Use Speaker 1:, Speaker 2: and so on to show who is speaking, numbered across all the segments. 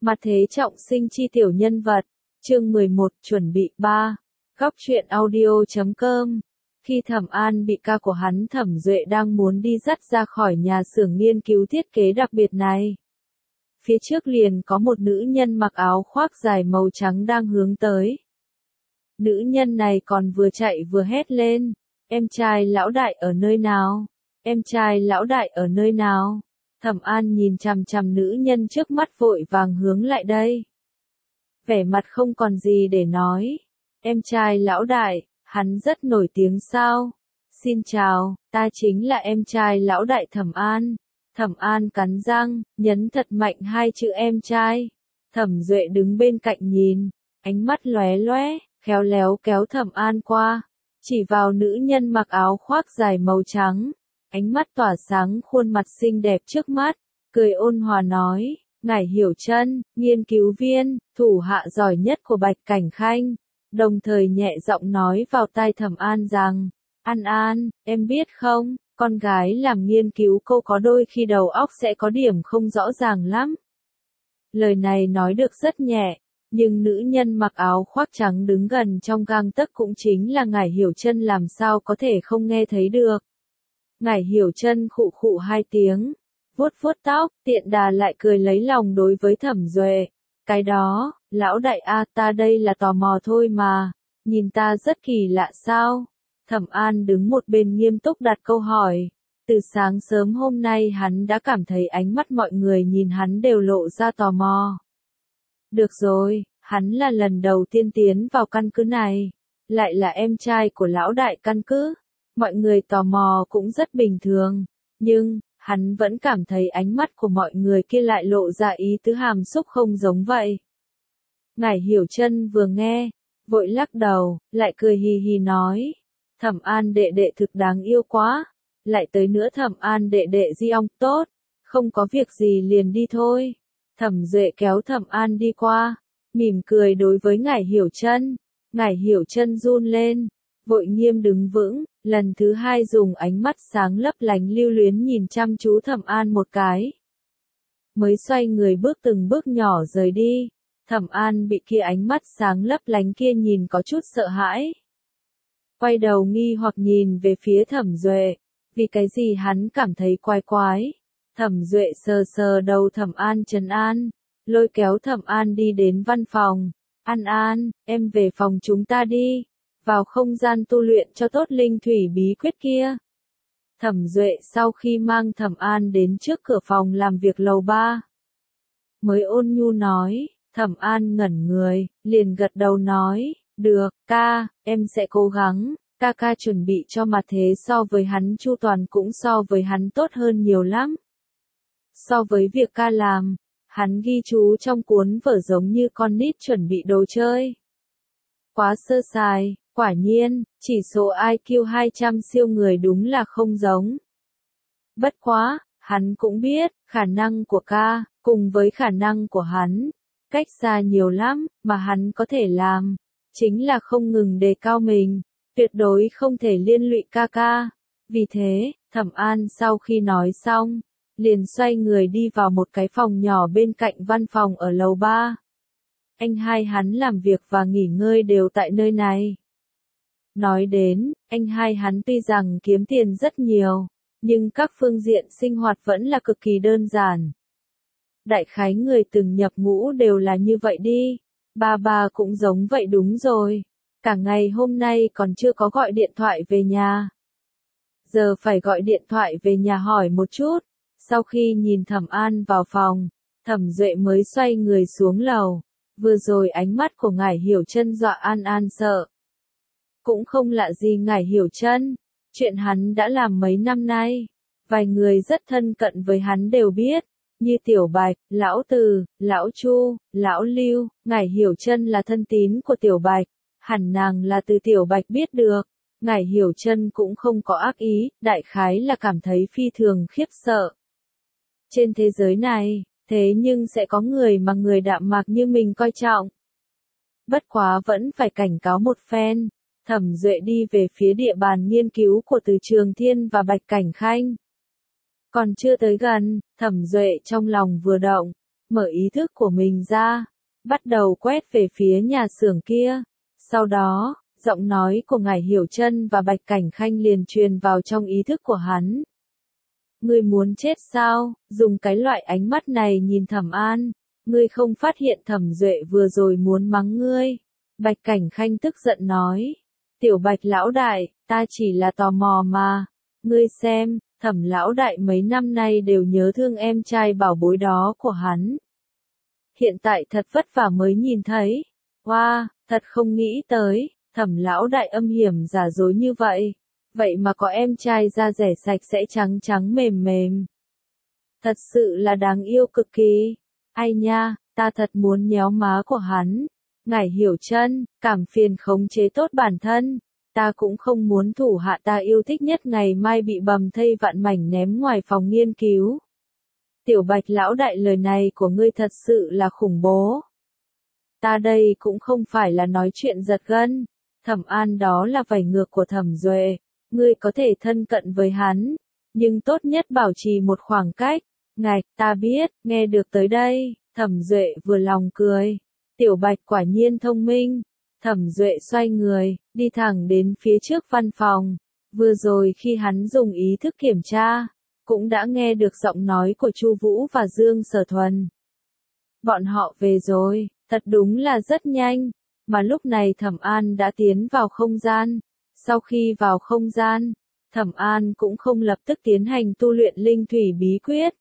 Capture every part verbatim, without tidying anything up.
Speaker 1: Mặt thế trọng sinh chi tiểu nhân vật. Chương mười một, chuẩn bị ba. Góc truyện audio chấm com. Khi Thẩm An bị ca của hắn Thẩm Duệ đang muốn đi dắt ra khỏi nhà xưởng nghiên cứu thiết kế đặc biệt này. Phía trước liền có một nữ nhân mặc áo khoác dài màu trắng đang hướng tới. Nữ nhân này còn vừa chạy vừa hét lên. Em trai lão đại ở nơi nào? Em trai lão đại ở nơi nào? Thẩm An nhìn chằm chằm nữ nhân trước mắt vội vàng hướng lại đây. Vẻ mặt không còn gì để nói. Em trai lão đại, hắn rất nổi tiếng sao? Xin chào, ta chính là em trai lão đại Thẩm An. Thẩm An cắn răng, nhấn thật mạnh hai chữ em trai. Thẩm Duệ đứng bên cạnh nhìn, ánh mắt lóe lóe, khéo léo kéo Thẩm An qua, chỉ vào nữ nhân mặc áo khoác dài màu trắng. Ánh mắt tỏa sáng khuôn mặt xinh đẹp trước mắt, cười ôn hòa nói, Ngải Hiểu Chân, nghiên cứu viên, thủ hạ giỏi nhất của Bạch Cảnh Khanh, đồng thời nhẹ giọng nói vào tai Thẩm An rằng, An An, em biết không, con gái làm nghiên cứu cô có đôi khi đầu óc sẽ có điểm không rõ ràng lắm. Lời này nói được rất nhẹ, nhưng nữ nhân mặc áo khoác trắng đứng gần trong gang tấc cũng chính là Ngải Hiểu Chân làm sao có thể không nghe thấy được. Ngải Hiểu Chân khụ khụ hai tiếng, vuốt vuốt tóc, tiện đà lại cười lấy lòng đối với Thẩm Duệ. Cái đó, lão đại a, ta đây là tò mò thôi mà, nhìn ta rất kỳ lạ sao? Thẩm An đứng một bên nghiêm túc đặt câu hỏi. Từ sáng sớm hôm nay hắn đã cảm thấy ánh mắt mọi người nhìn hắn đều lộ ra tò mò. Được rồi, hắn là lần đầu tiên tiến vào căn cứ này, lại là em trai của lão đại căn cứ. Mọi người tò mò cũng rất bình thường, nhưng, hắn vẫn cảm thấy ánh mắt của mọi người kia lại lộ ra ý tứ hàm xúc không giống vậy. Ngải Hiểu Chân vừa nghe, vội lắc đầu, lại cười hì hì nói, Thẩm An đệ đệ thực đáng yêu quá, lại tới nữa Thẩm An đệ đệ di ong tốt, không có việc gì liền đi thôi. Thẩm Duệ kéo Thẩm An đi qua, mỉm cười đối với Ngải Hiểu Chân. Ngải Hiểu Chân run lên, vội nghiêm đứng vững, lần thứ hai dùng ánh mắt sáng lấp lánh lưu luyến nhìn chăm chú Thẩm An một cái. Mới xoay người bước từng bước nhỏ rời đi, Thẩm An bị kia ánh mắt sáng lấp lánh kia nhìn có chút sợ hãi. Quay đầu nghi hoặc nhìn về phía Thẩm Duệ, vì cái gì hắn cảm thấy quái quái. Thẩm Duệ sờ sờ đầu Thẩm An trấn an, lôi kéo Thẩm An đi đến văn phòng. An An, em về phòng chúng ta đi. Vào không gian tu luyện cho tốt linh thủy bí quyết kia. Thẩm Duệ sau khi mang Thẩm An đến trước cửa phòng làm việc lầu ba, mới ôn nhu nói. Thẩm An ngẩn người, liền gật đầu nói, được, ca, em sẽ cố gắng, ca ca chuẩn bị cho mặt thế so với hắn chu toàn cũng so với hắn tốt hơn nhiều lắm. So với việc ca làm, hắn ghi chú trong cuốn vở giống như con nít chuẩn bị đồ chơi. Quá sơ sài. Quả nhiên, chỉ số i kiu hai trăm siêu người đúng là không giống. Bất quá, hắn cũng biết, khả năng của ca, cùng với khả năng của hắn, cách xa nhiều lắm, mà hắn có thể làm, chính là không ngừng đề cao mình, tuyệt đối không thể liên lụy ca ca. Vì thế, Thẩm An sau khi nói xong, liền xoay người đi vào một cái phòng nhỏ bên cạnh văn phòng ở lầu ba. Anh hai hắn làm việc và nghỉ ngơi đều tại nơi này. Nói đến, anh hai hắn tuy rằng kiếm tiền rất nhiều, nhưng các phương diện sinh hoạt vẫn là cực kỳ đơn giản. Đại khái người từng nhập ngũ đều là như vậy đi, ba ba cũng giống vậy đúng rồi, cả ngày hôm nay còn chưa có gọi điện thoại về nhà. Giờ phải gọi điện thoại về nhà hỏi một chút, sau khi nhìn Thẩm An vào phòng, Thẩm Duệ mới xoay người xuống lầu, vừa rồi ánh mắt của Ngải Hiểu Chân dọa An An sợ. Cũng không lạ gì Ngải Hiểu Chân, chuyện hắn đã làm mấy năm nay, vài người rất thân cận với hắn đều biết, như Tiểu Bạch, Lão Từ, Lão Chu, Lão Lưu. Ngải Hiểu Chân là thân tín của Tiểu Bạch, hẳn nàng là từ Tiểu Bạch biết được. Ngải Hiểu Chân cũng không có ác ý, đại khái là cảm thấy phi thường khiếp sợ. Trên thế giới này, thế nhưng sẽ có người mà người đạm mạc như mình coi trọng. Bất quá vẫn phải cảnh cáo một phen. Thẩm Duệ đi về phía địa bàn nghiên cứu của Từ Trường Thiên và Bạch Cảnh Khanh. Còn chưa tới gần, Thẩm Duệ trong lòng vừa động, mở ý thức của mình ra, bắt đầu quét về phía nhà xưởng kia. Sau đó, giọng nói của Ngải Hiểu Chân và Bạch Cảnh Khanh liền truyền vào trong ý thức của hắn. Ngươi muốn chết sao? Dùng cái loại ánh mắt này nhìn Thẩm An, ngươi không phát hiện Thẩm Duệ vừa rồi muốn mắng ngươi. Bạch Cảnh Khanh tức giận nói. Tiểu Bạch lão đại, ta chỉ là tò mò mà. Ngươi xem, Thẩm lão đại mấy năm nay đều nhớ thương em trai bảo bối đó của hắn. Hiện tại thật vất vả mới nhìn thấy. Wow, thật không nghĩ tới, Thẩm lão đại âm hiểm giả dối như vậy. Vậy mà có em trai da rẻ sạch sẽ trắng trắng mềm mềm. Thật sự là đáng yêu cực kỳ. Ai nha, ta thật muốn nhéo má của hắn. Ngải Hiểu Chân, cảm phiền khống chế tốt bản thân. Ta cũng không muốn thủ hạ ta yêu thích nhất ngày mai bị bầm thây vạn mảnh ném ngoài phòng nghiên cứu. Tiểu Bạch lão đại, lời này của ngươi thật sự là khủng bố. Ta đây cũng không phải là nói chuyện giật gân. Thẩm An đó là vảy ngược của Thẩm Duệ. Ngươi có thể thân cận với hắn, nhưng tốt nhất bảo trì một khoảng cách. Ngạch, ta biết, nghe được tới đây, Thẩm Duệ vừa lòng cười. Tiểu Bạch quả nhiên thông minh. Thẩm Duệ xoay người, đi thẳng đến phía trước văn phòng. Vừa rồi khi hắn dùng ý thức kiểm tra, cũng đã nghe được giọng nói của Chu Vũ và Dương Sở Thuần. Bọn họ về rồi, thật đúng là rất nhanh, mà lúc này Thẩm An đã tiến vào không gian. Sau khi vào không gian, Thẩm An cũng không lập tức tiến hành tu luyện linh thủy bí quyết,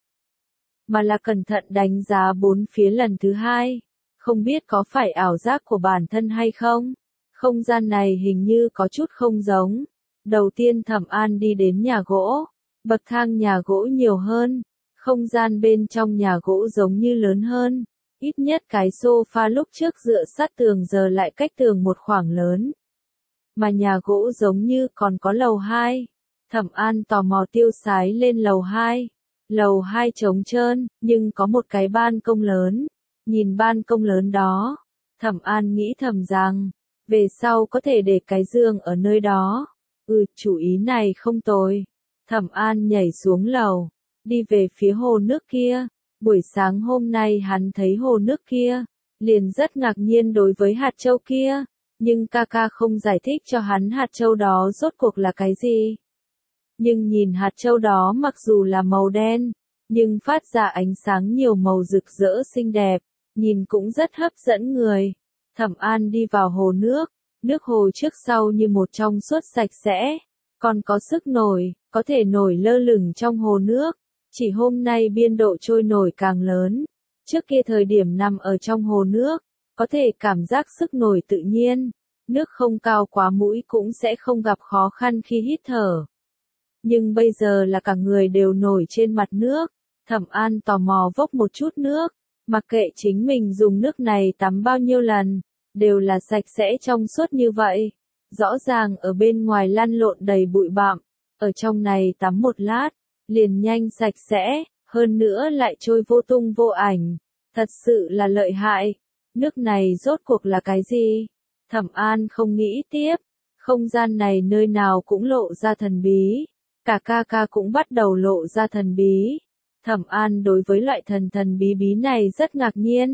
Speaker 1: mà là cẩn thận đánh giá bốn phía lần thứ hai. Không biết có phải ảo giác của bản thân hay không? Không gian này hình như có chút không giống. Đầu tiên Thẩm An đi đến nhà gỗ. Bậc thang nhà gỗ nhiều hơn. Không gian bên trong nhà gỗ giống như lớn hơn. Ít nhất cái sofa lúc trước dựa sát tường giờ lại cách tường một khoảng lớn. Mà nhà gỗ giống như còn có lầu hai. Thẩm An tò mò tiêu sái lên lầu hai. Lầu hai trống trơn, nhưng có một cái ban công lớn. Nhìn ban công lớn đó, Thẩm An nghĩ thầm rằng, về sau có thể để cái giường ở nơi đó. Ừ, chủ ý này không tồi. Thẩm An nhảy xuống lầu, đi về phía hồ nước kia. Buổi sáng hôm nay hắn thấy hồ nước kia, liền rất ngạc nhiên đối với hạt châu kia. Nhưng ca ca không giải thích cho hắn hạt châu đó rốt cuộc là cái gì. Nhưng nhìn hạt châu đó mặc dù là màu đen, nhưng phát ra ánh sáng nhiều màu rực rỡ xinh đẹp, nhìn cũng rất hấp dẫn người. Thẩm An đi vào hồ nước, nước hồ trước sau như một trong suốt sạch sẽ, còn có sức nổi, có thể nổi lơ lửng trong hồ nước. Chỉ hôm nay biên độ trôi nổi càng lớn. Trước kia thời điểm nằm ở trong hồ nước, có thể cảm giác sức nổi tự nhiên, nước không cao quá mũi cũng sẽ không gặp khó khăn khi hít thở. Nhưng bây giờ là cả người đều nổi trên mặt nước. Thẩm An tò mò vốc một chút nước, mặc kệ chính mình dùng nước này tắm bao nhiêu lần, đều là sạch sẽ trong suốt như vậy. Rõ ràng ở bên ngoài lăn lộn đầy bụi bặm, ở trong này tắm một lát, liền nhanh sạch sẽ, hơn nữa lại trôi vô tung vô ảnh. Thật sự là lợi hại. Nước này rốt cuộc là cái gì? Thẩm An không nghĩ tiếp. Không gian này nơi nào cũng lộ ra thần bí. Cả ca ca cũng bắt đầu lộ ra thần bí. Thẩm An đối với loại thần thần bí bí này rất ngạc nhiên.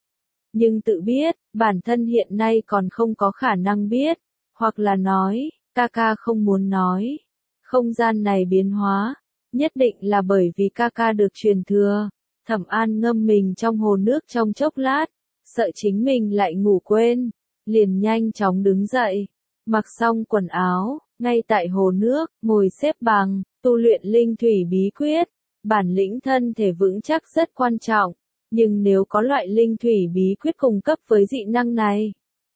Speaker 1: Nhưng tự biết, bản thân hiện nay còn không có khả năng biết. Hoặc là nói, ca ca không muốn nói. Không gian này biến hóa, nhất định là bởi vì ca ca được truyền thừa. Thẩm An ngâm mình trong hồ nước trong chốc lát, sợ chính mình lại ngủ quên, liền nhanh chóng đứng dậy, mặc xong quần áo, ngay tại hồ nước, ngồi xếp bằng, tu luyện linh thủy bí quyết. Bản lĩnh thân thể vững chắc rất quan trọng, nhưng nếu có loại linh thủy bí quyết cung cấp với dị năng này,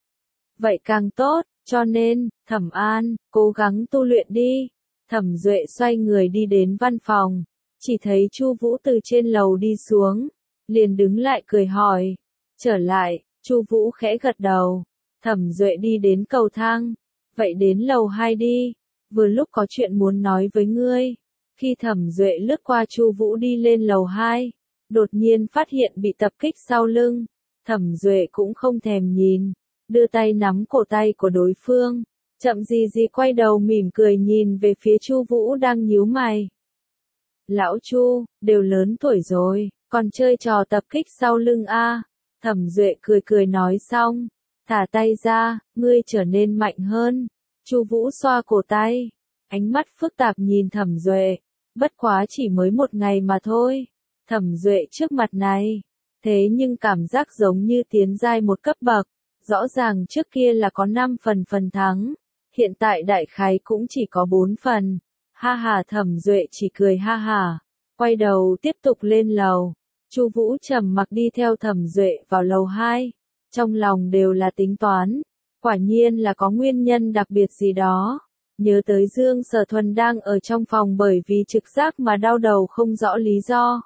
Speaker 1: vậy càng tốt, cho nên, Thẩm An, cố gắng tu luyện đi. Thẩm Duệ xoay người đi đến văn phòng, chỉ thấy Chu Vũ từ trên lầu đi xuống, liền đứng lại cười hỏi, trở lại. Chu Vũ khẽ gật đầu. Thẩm Duệ đi đến cầu thang, vậy đến lầu hai đi, vừa lúc có chuyện muốn nói với ngươi. Khi Thẩm Duệ lướt qua Chu Vũ đi lên lầu hai, đột nhiên phát hiện bị tập kích sau lưng. Thẩm Duệ cũng không thèm nhìn, đưa tay nắm cổ tay của đối phương, chậm gì gì quay đầu mỉm cười nhìn về phía Chu Vũ đang nhíu mày. Lão Chu, đều lớn tuổi rồi, Còn chơi trò tập kích sau lưng a. Thẩm Duệ cười cười nói xong, thả tay ra, ngươi trở nên mạnh hơn. Chu Vũ xoa cổ tay, ánh mắt phức tạp nhìn Thẩm Duệ, bất quá chỉ mới một ngày mà thôi. Thẩm Duệ trước mặt này, thế nhưng cảm giác giống như tiến giai một cấp bậc, rõ ràng trước kia là có năm phần phần thắng, hiện tại đại khái cũng chỉ có bốn phần. Ha ha, Thẩm Duệ chỉ cười ha ha, quay đầu tiếp tục lên lầu. Chu Vũ trầm mặc đi theo Thẩm Duệ vào lầu hai, trong lòng đều là tính toán, quả nhiên là có nguyên nhân đặc biệt gì đó. Nhớ tới Dương Sở Thuần đang ở trong phòng bởi vì trực giác mà đau đầu không rõ lý do.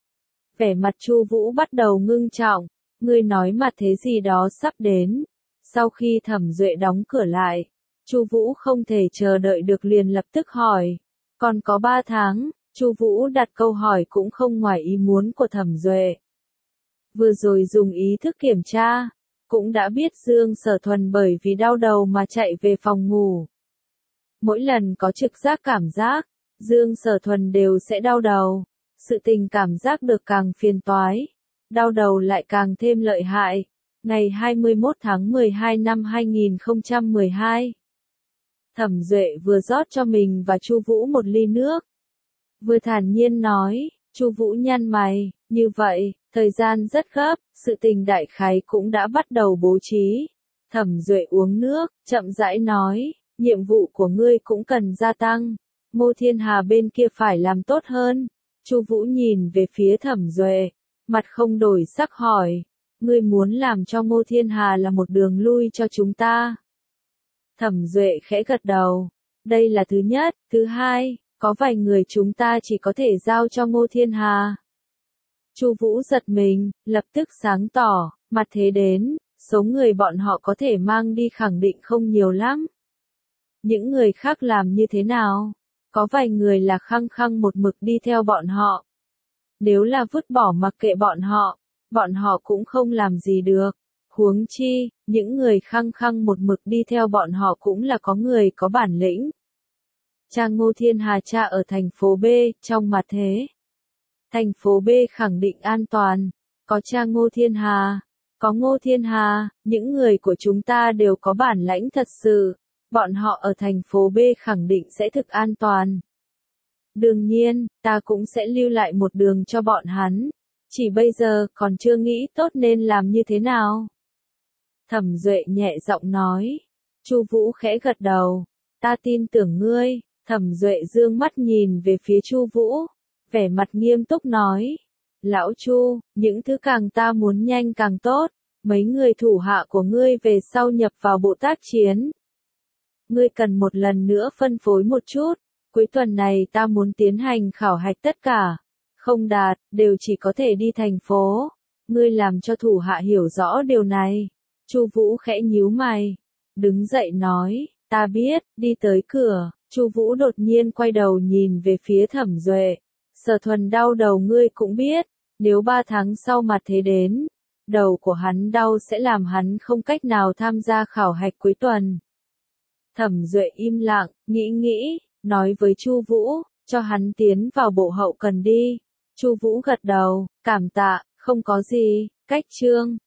Speaker 1: Vẻ mặt Chu Vũ bắt đầu ngưng trọng, ngươi nói mặt thế gì đó sắp đến. Sau khi Thẩm Duệ đóng cửa lại, Chu Vũ không thể chờ đợi được liền lập tức hỏi, còn có ba tháng. Chu Vũ đặt câu hỏi cũng không ngoài ý muốn của Thẩm Duệ. Vừa rồi dùng ý thức kiểm tra, cũng đã biết Dương Sở Thuần bởi vì đau đầu mà chạy về phòng ngủ. Mỗi lần có trực giác cảm giác, Dương Sở Thuần đều sẽ đau đầu. Sự tình cảm giác được càng phiền toái, đau đầu lại càng thêm lợi hại. Ngày hai mươi mốt tháng mười hai năm hai nghìn không trăm mười hai, Thẩm Duệ vừa rót cho mình và Chu Vũ một ly nước, vừa thản nhiên nói. Chu Vũ nhăn mày, như vậy, thời gian rất gấp, sự tình đại khái cũng đã bắt đầu bố trí. Thẩm Duệ uống nước, chậm rãi nói, nhiệm vụ của ngươi cũng cần gia tăng, Ngô Thiên Hà bên kia phải làm tốt hơn. Chu Vũ nhìn về phía Thẩm Duệ, mặt không đổi sắc hỏi, ngươi muốn làm cho Ngô Thiên Hà là một đường lui cho chúng ta. Thẩm Duệ khẽ gật đầu, đây là thứ nhất, thứ hai, có vài người chúng ta chỉ có thể giao cho Ngô Thiên Hà. Chu Vũ giật mình, lập tức sáng tỏ, mặt thế đến, số người bọn họ có thể mang đi khẳng định không nhiều lắm. Những người khác làm như thế nào? Có vài người là khăng khăng một mực đi theo bọn họ. Nếu là vứt bỏ mặc kệ bọn họ, bọn họ cũng không làm gì được. Huống chi, những người khăng khăng một mực đi theo bọn họ cũng là có người có bản lĩnh. Cha Ngô Thiên Hà cha ở thành phố B, trong mặt thế. Thành phố B khẳng định an toàn, có cha Ngô Thiên Hà, có Ngô Thiên Hà, những người của chúng ta đều có bản lãnh thật sự, bọn họ ở thành phố B khẳng định sẽ thực an toàn. Đương nhiên, ta cũng sẽ lưu lại một đường cho bọn hắn, chỉ bây giờ còn chưa nghĩ tốt nên làm như thế nào. Thẩm Duệ nhẹ giọng nói. Chu Vũ khẽ gật đầu, ta tin tưởng ngươi. Thẩm Duệ dương mắt nhìn về phía Chu Vũ, vẻ mặt nghiêm túc nói, lão Chu, những thứ càng ta muốn nhanh càng tốt, mấy người thủ hạ của ngươi về sau nhập vào bộ tác chiến. Ngươi cần một lần nữa phân phối một chút, cuối tuần này ta muốn tiến hành khảo hạch tất cả, không đạt, đều chỉ có thể đi thành phố, ngươi làm cho thủ hạ hiểu rõ điều này. Chu Vũ khẽ nhíu mày, đứng dậy nói, ta biết, đi tới cửa. Chu Vũ đột nhiên quay đầu nhìn về phía Thẩm Duệ, Sở Thuần đau đầu ngươi cũng biết, nếu ba tháng sau mặt thế đến, đầu của hắn đau sẽ làm hắn không cách nào tham gia khảo hạch cuối tuần. Thẩm Duệ im lặng, nghĩ nghĩ, nói với Chu Vũ, cho hắn tiến vào bộ hậu cần đi. Chu Vũ gật đầu, cảm tạ, không có gì, cách chương.